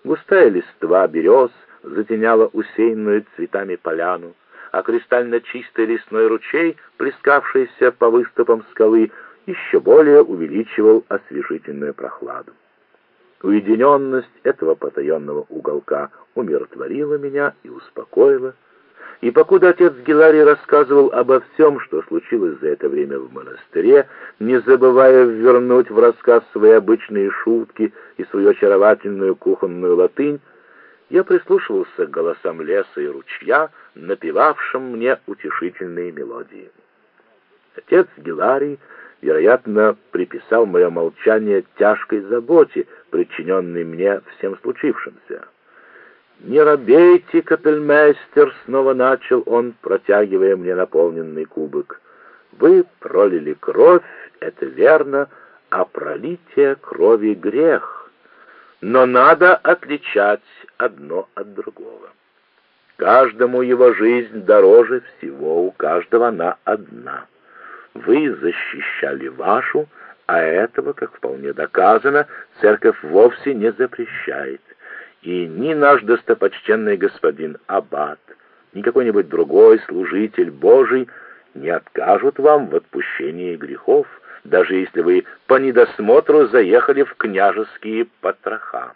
Густая листва берез затеняла усеянную цветами поляну, а кристально чистый лесной ручей, плескавшийся по выступам скалы, еще более увеличивал освежительную прохладу. Уединенность этого потаенного уголка умиротворила меня и успокоила, и покуда отец Гиларий рассказывал обо всем, что случилось за это время в монастыре, не забывая ввернуть в рассказ свои обычные шутки и свою очаровательную кухонную латынь, я прислушивался к голосам леса и ручья, напевавшим мне утешительные мелодии. Отец Гиларий, вероятно, приписал мое молчание тяжкой заботе, причиненной мне всем случившимся. «Не робейте, капельмейстер», — снова начал он, протягивая мне наполненный кубок. «Вы пролили кровь, это верно, а пролитие крови — грех. Но надо отличать одно от другого. Каждому его жизнь дороже всего, у каждого она одна. Вы защищали вашу, а этого, как вполне доказано, церковь вовсе не запрещает. И ни наш достопочтенный господин аббат, ни какой-нибудь другой служитель Божий не откажут вам в отпущении грехов, даже если вы по недосмотру заехали в княжеские потроха.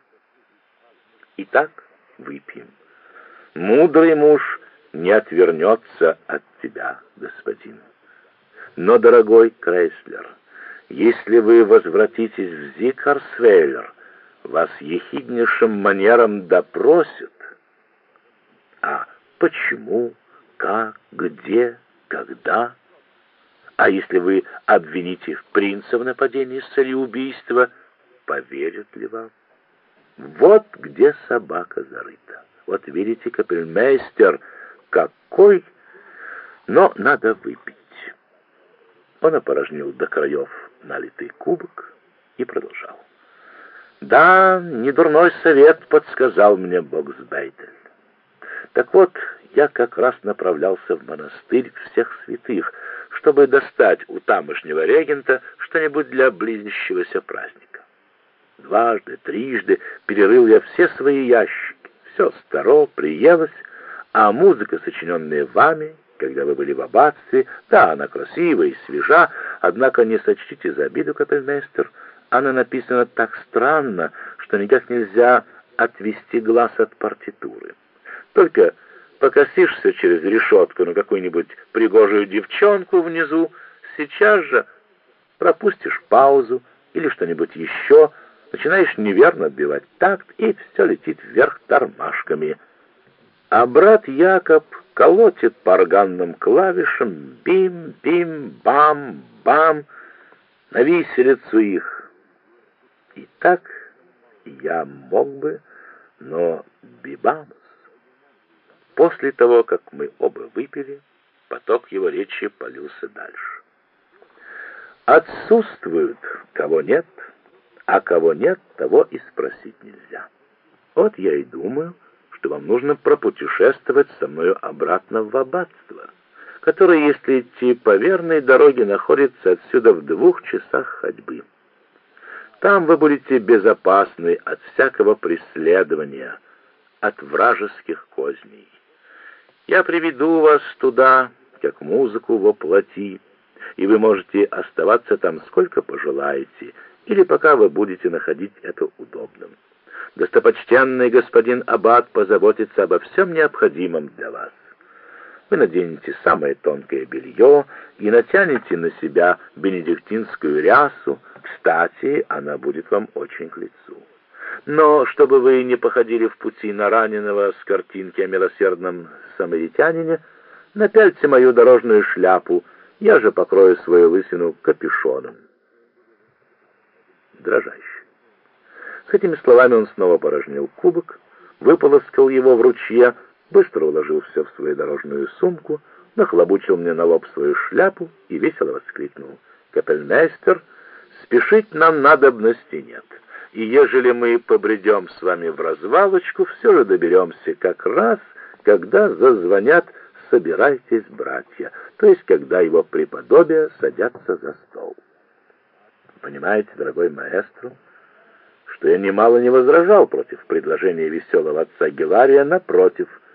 Итак, выпьем. Мудрый муж не отвернется от тебя, господин. Но, дорогой Крейслер, если вы возвратитесь в Зикарсвейлер, вас ехиднейшим манером допросят. А почему, как, где, когда? А если вы обвините принца в нападении с целью убийства, поверят ли вам? Вот где собака зарыта. Вот видите, капельмейстер, какой... Но надо выпить. Он опорожнил до краев налитый кубок и продолжал. Да, недурной совет подсказал мне Боксбейтель. Так вот, я как раз направлялся в монастырь всех святых, чтобы достать у тамошнего регента что-нибудь для близящегося праздника. Дважды, трижды перерыл я все свои ящики, все старо, приелось, а музыка, сочиненная вами, когда вы были в аббатстве, да, она красива и свежа, однако не сочтите за обиду, капельмейстер, она написана так странно, что никак нельзя отвести глаз от партитуры. Только покосишься через решетку на какую-нибудь пригожую девчонку внизу, сейчас же пропустишь паузу или что-нибудь еще, начинаешь неверно отбивать такт, и все летит вверх тормашками. А брат Якоб колотит по органным клавишам бим-бим-бам-бам на виселицу их. И так я мог бы, но бибамс. После того, как мы оба выпили, поток его речи полился дальше. Отсутствуют, кого нет, а кого нет, того и спросить нельзя. Вот я и думаю, что вам нужно пропутешествовать со мною обратно в аббатство, которое, если идти по верной дороге, находится отсюда в 2 часах ходьбы. Там вы будете безопасны от всякого преследования, от вражеских козней. Я приведу вас туда, как музыку во плоти, и вы можете оставаться там сколько пожелаете, или пока вы будете находить это удобным. Достопочтенный господин аббат позаботится обо всем необходимом для вас. Вы наденете самое тонкое белье и натянете на себя бенедиктинскую рясу. Кстати, она будет вам очень к лицу. Но чтобы вы не походили в пути на раненого с картинки о милосердном самаритянине, напяльте мою дорожную шляпу, я же покрою свою лысину капюшоном. Дрожащий. С этими словами он снова порожнил кубок, выполоскал его в ручье, быстро уложил все в свою дорожную сумку, нахлобучил мне на лоб свою шляпу и весело воскликнул: «Капельмейстер, спешить нам надобности нет, и ежели мы побредем с вами в развалочку, все же доберемся как раз, когда зазвонят «Собирайтесь, братья», то есть когда его преподобие садятся за стол». Понимаете, дорогой маэстро, что я немало не возражал против предложения веселого отца Гелария, напротив,